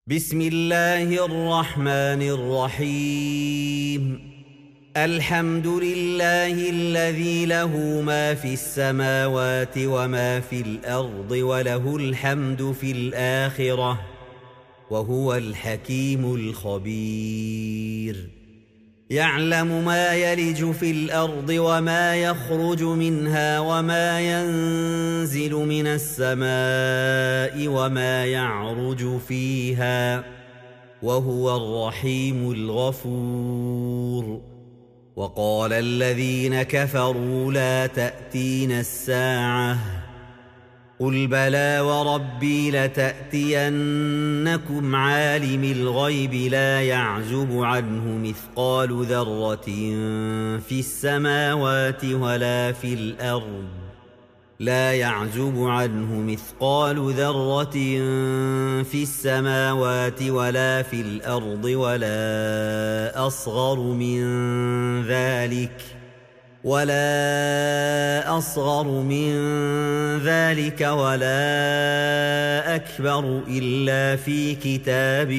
بسم الله الرحمن الرحيم. الحمد لله الذي له ما في السماوات وما في الأرض وله الحمد في الآخرة وهو الحكيم الخبير. يعلم ما يلج في الأرض وما يخرج منها وما ينزل من السماء وما يعرج فيها وهو الرحيم الغفور. وقال الذين كفروا لا تأتينا الساعة قل بلى وربي لتأتينكم عالم الغيب لا يعزب عنه مثقال ذرة في السماوات ولا في الأرض لا يعزب عنه مثقال ذرة في السماوات ولا في الأرض ولا أصغر من ذلك ولا أكبر إلا في كتاب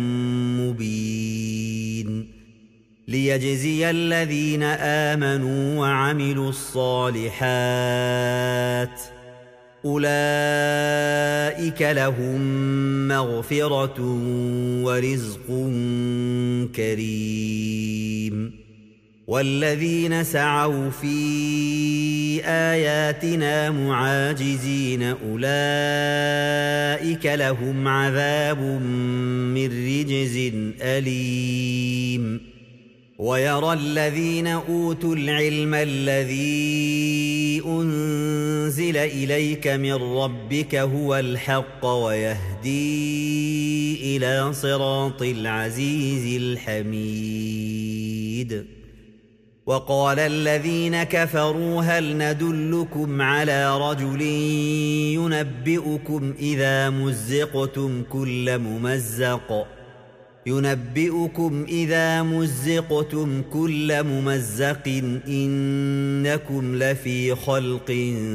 مبين ليجزي الذين آمنوا وعملوا الصالحات أولئك لهم مغفرة ورزق كريم. والذين سعوا في آياتنا معاجزين أولئك لهم عذاب من رجز أليم. ويرى الذين أوتوا العلم الذي أنزل إليك من ربك هو الحق ويهدي إلى صراط العزيز الحميد. وقال الذين كفروا هل ندلكم على رجل ينبئكم إذا مزقتم كل ممزق إنكم لفي خلق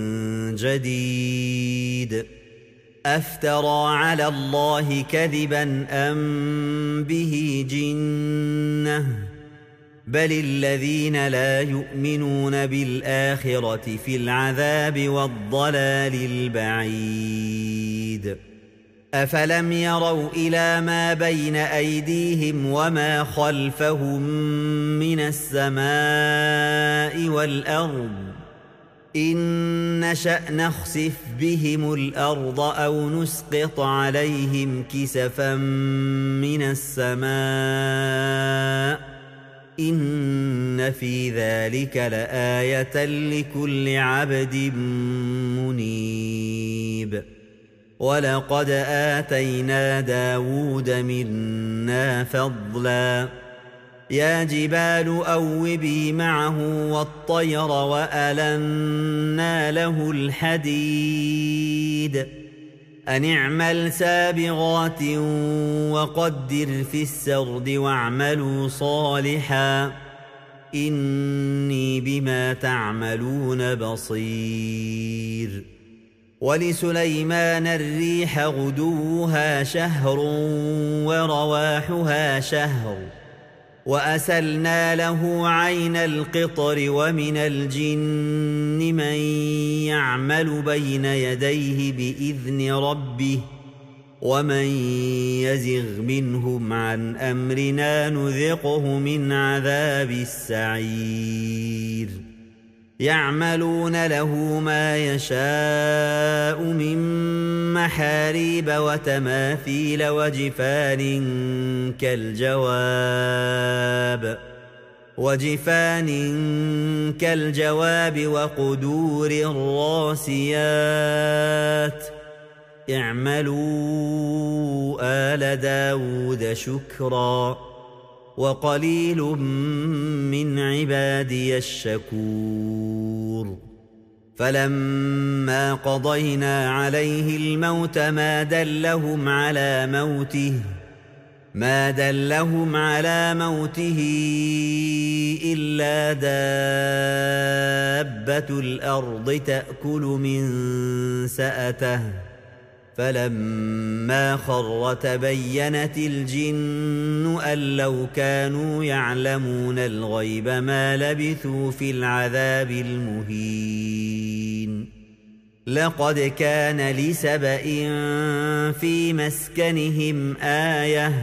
جديد أفترى على الله كذبا أم به جنة بل الذين لا يؤمنون بالآخرة في العذاب والضلال البعيد. أفلم يروا إلى ما بين أيديهم وما خلفهم من السماء والأرض إن نشأ نخسف بهم الأرض أو نسقط عليهم كسفا من السماء إن في ذلك لآية لكل عبد منيب. ولقد آتينا داود منا فضلا يا جبال أوبي معه والطير وألنا له الحديد أن اعمل سابغات وقدر في السرد واعملوا صالحا إني بما تعملون بصير. ولسليمان الريح غدوها شهر ورواحها شهر وأسلنا له عين القطر ومن الجن من يعمل بين يديه بإذن ربه ومن يزغ منهم عن أمرنا نذقه من عذاب السعير. يعملون له ما يشاء من محاريب وتماثيل وجفان كالجواب وقدور الراسيات اعملوا آل داود شكرا وقليل من عبادي الشكور. فلما قضينا عليه الموت ما دلهم على موته إلا دابة الأرض تأكل من سأته فلما خر تبينت الجن أن لو كانوا يعلمون الغيب ما لبثوا في العذاب المهين. لقد كان لسبإ في مسكنهم آية،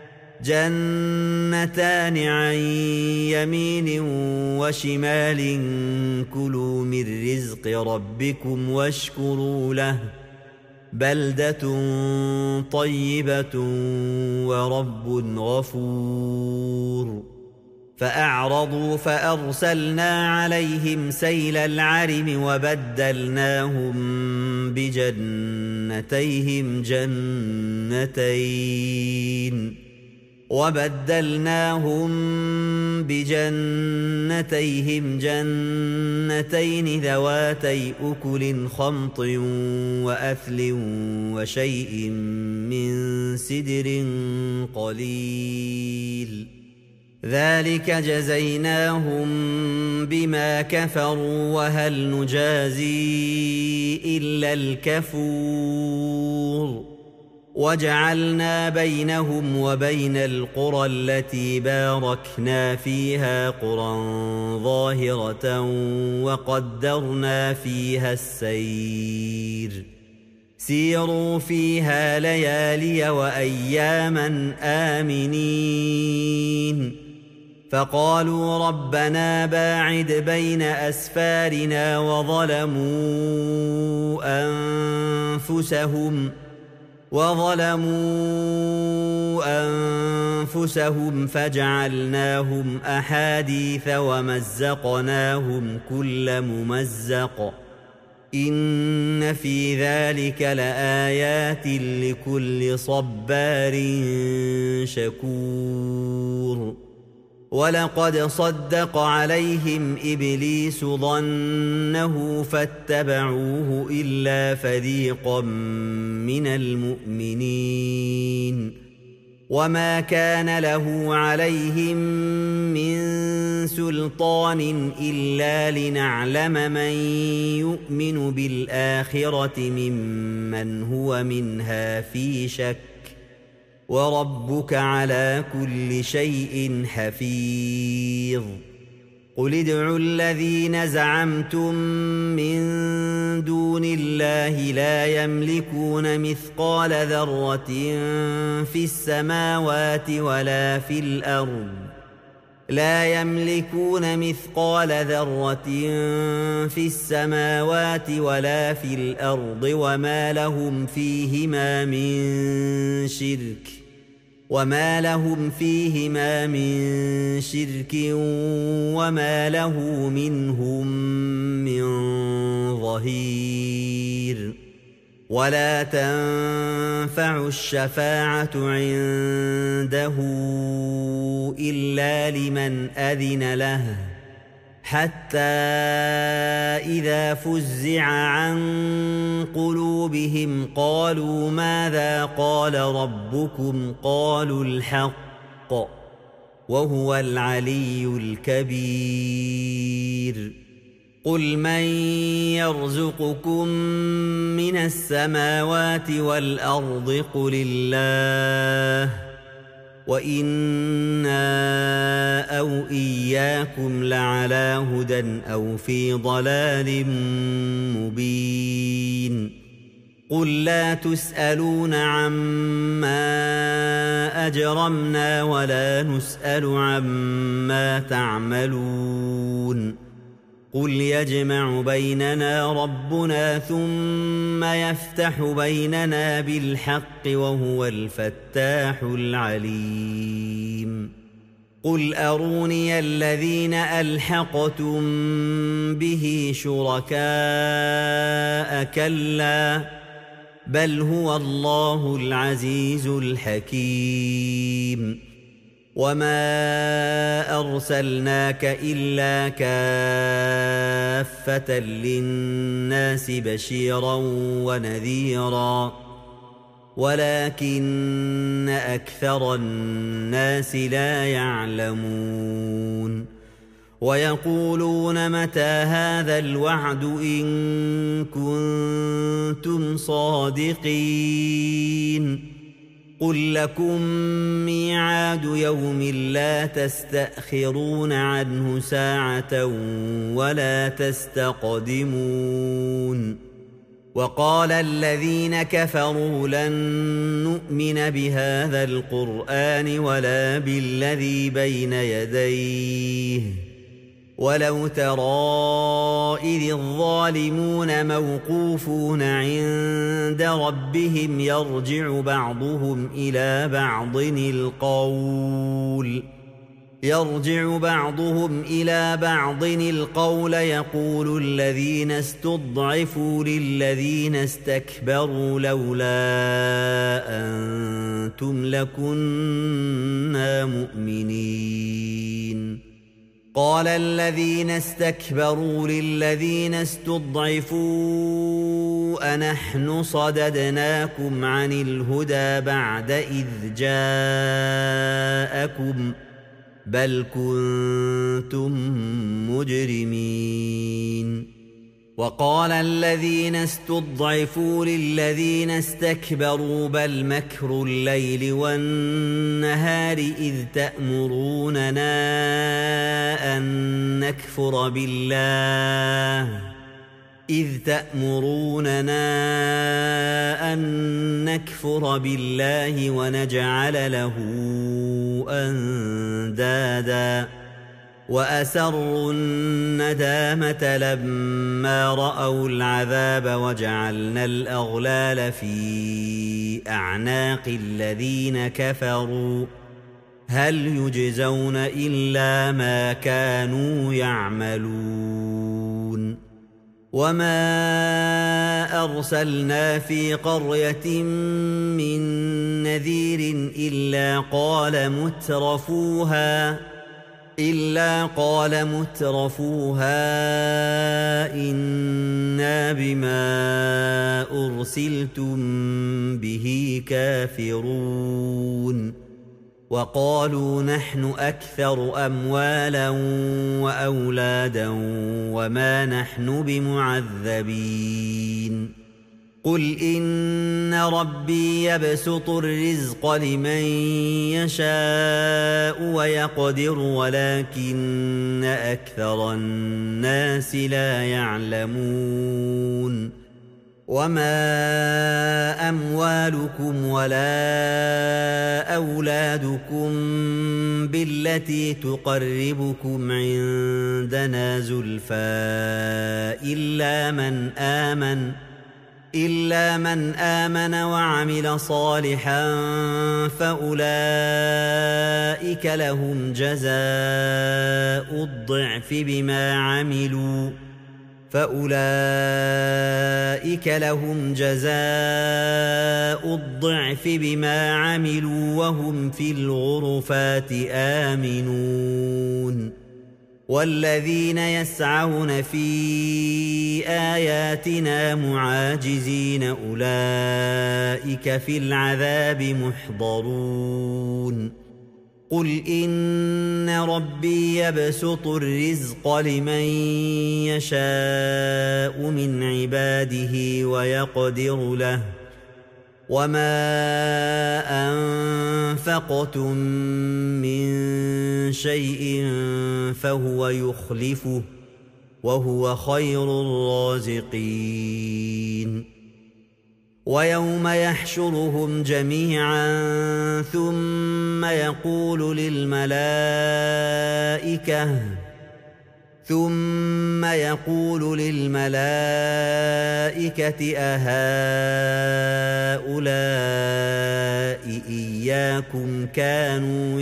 جنتان عن يمين وشمال كلوا من رزق ربكم واشكروا له بلدة طيبة ورب غفور. فأعرضوا فأرسلنا عليهم سيل العرم وبدلناهم بجنتيهم جنتين ذواتي أكل خمط وأثل وشيء من سدر قليل، ذلك جزيناهم بما كفروا وهل نجازي إلا الكفور. وجعلنا بينهم وبين القرى التي باركنا فيها قرى ظاهرة وقدرنا فيها السير، سيروا فيها ليالي وأياما آمنين. فقالوا ربنا باعد بين أسفارنا وظلموا أنفسهم فجعلناهم أحاديث ومزقناهم كل ممزق، إن في ذلك لآيات لكل صبار شكور. ولقد صدق عليهم إبليس ظنه فاتبعوه إلا فريقا من المؤمنين، وما كان له عليهم من سلطان إلا لنعلم من يؤمن بالآخرة ممن هو منها في شك، وربك على كل شيء حفيظ. قل ادعوا الذين زعمتم من دون الله لا يملكون مثقال ذرة في السماوات ولا في الأرض، وما لهم فيهما من شرك وما له منهم من ظهير. ولا تنفع الشفاعة عنده إلا لمن أذن له، حتى إذا فزع عن قلوبهم قالوا ماذا قال ربكم قالوا الحق وهو العلي الكبير. قل من يرزقكم من السماوات والأرض قل الله، وإنا أو إياكم لعلى هدى أو في ضلال مبين. قل لا تسألون عما أجرمنا ولا نسأل عما تعملون. قل يجمع بيننا ربنا ثم يفتح بيننا بالحق وهو الفتاح العليم. قل أروني الذين ألحقتم به شركاء كلا بل هو الله العزيز الحكيم. وما أرسلناك إلا كافة للناس بشيرا ونذيرا ولكن أكثر الناس لا يعلمون. ويقولون متى هذا الوعد إن كنتم صادقين قل لكم ميعاد يوم لا تستأخرون عنه ساعة ولا تستقدمون وقال الذين كفروا لن نؤمن بهذا القرآن ولا بالذي بين يديه ولو ترى إذ الظالمون موقوفون عند ربهم يرجع بعضهم إلى بعض القول يقول الذين استضعفوا للذين استكبروا لولا أنتم لكنا مؤمنين قال الذين استكبروا للذين استضعفوا أنحن صددناكم عن الهدى بعد إذ جاءكم بل كنتم مجرمين وقال الذين استضعفوا للذين استكبروا بل مكر الليل والنهار إذ تأمروننا أن نكفر بالله ونجعل له أندادا وأسروا الندامة لما رأوا العذاب وجعلنا الأغلال في أعناق الذين كفروا هل يجزون إلا ما كانوا يعملون وما أرسلنا في قرية من نذير إلا قال مترفوها إنا بما أرسلتم به كافرون وقالوا نحن أكثر أموالا وأولادا وما نحن بمعذبين قل إن ربي يبسط الرزق لمن يشاء ويقدر ولكن أكثر الناس لا يعلمون وما أموالكم ولا أولادكم بالتي تقربكم عندنا زلفى إلا من آمن وعمل صالحا فأولئك لهم جزاء الضعف بما عملوا وهم في الغرفات آمنون والذين يسعون في آياتنا معاجزين أولئك في العذاب محضرون قل إن ربي يبسط الرزق لمن يشاء من عباده ويقدر له وما أنفقتم من شيء فهو يخلفه وهو خير الرازقين ويوم يحشرهم جميعا ثم يقول للملائكة أهؤلاء إياكم كانوا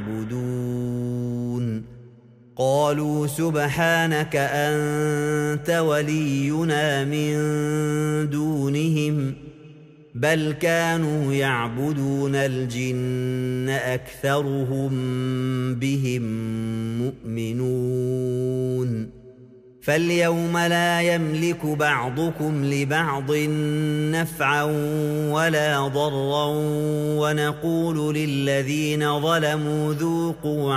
يعبدون قالوا سبحانك أنت ولينا من دونهم بل كانوا يعبدون الجن أكثرهم بهم مؤمنون فاليوم لا يملك بعضكم لبعض نفعا ولا ضرا ونقول للذين ظلموا ذوقوا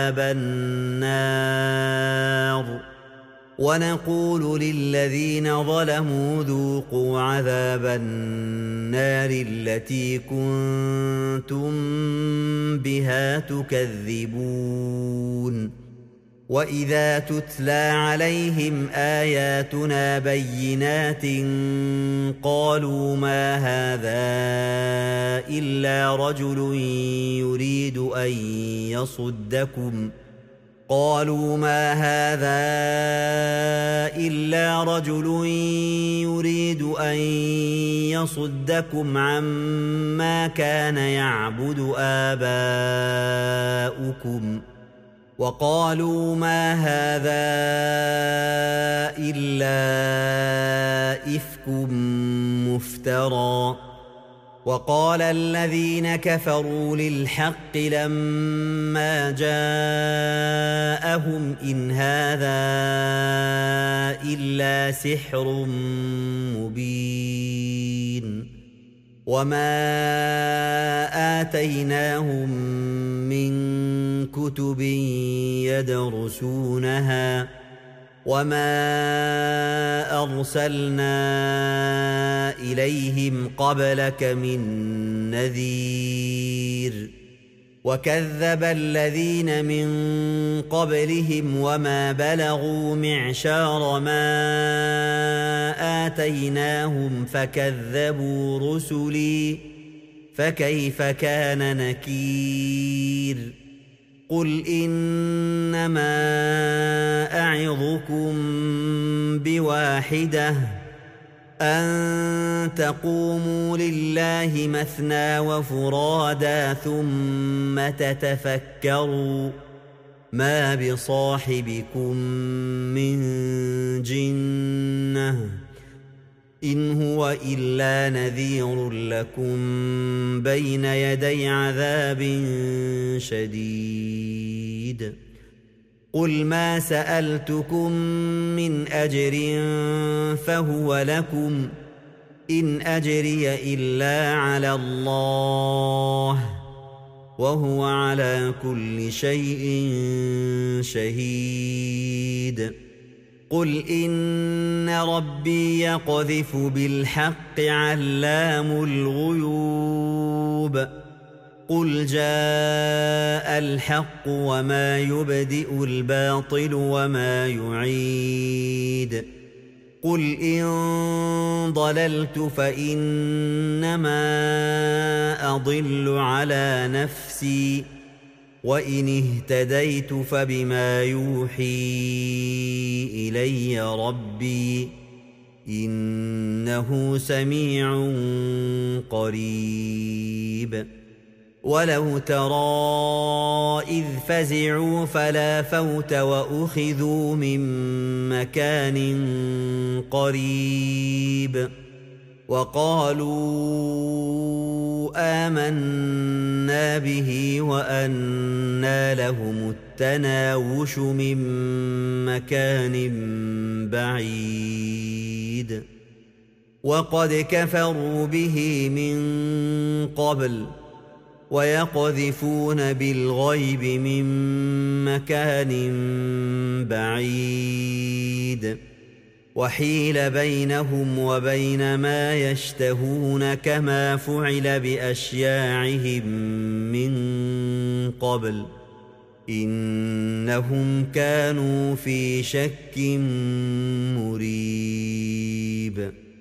عذاب النار التي كنتم بها تكذبون وإذا تتلى عليهم آياتنا بينات قالوا ما هذا إلا رجل يريد أن يصدكم عما كان يعبد آباؤكم وقالوا ما هذا إلا إفك مفترى وقال الذين كفروا للحق لما جاءهم إن هذا إلا سحر مبين وما آتيناهم من كتب يدرسونها وما أرسلنا إليهم قبلك من نذير وكذب الذين من قبلهم وما بلغوا معشار ما آتيناهم فكذبوا رسلي فكيف كان نكير قل إنما أعظكم بواحدة أن تقوموا لله مثنى وفرادا ثم تتفكروا ما بصاحبكم من جنة إن هو إلا نذير لكم بين يدي عذاب شديد قل ما سألتكم من أجر فهو لكم إن أجري إلا على الله وهو على كل شيء شهيد قل إن ربي يقذف بالحق علام الغيوب قل جاء الحق وما يبدئ الباطل وما يعيد قل إن ضللت فإنما أضل على نفسي وإن اهتديت فبما يوحي إلي ربي إنه سميع قريب ولو ترى إذ فزعوا فلا فوت وأخذوا من مكان قريب وقالوا آمنا به وأنى لهم التناوش من مكان بعيد وقد كفروا به من قبل ويقذفون بالغيب من مكان بعيد وحيل بينهم وبين ما يشتهون كما فعل بأشياعهم من قبل إنهم كانوا في شك مريب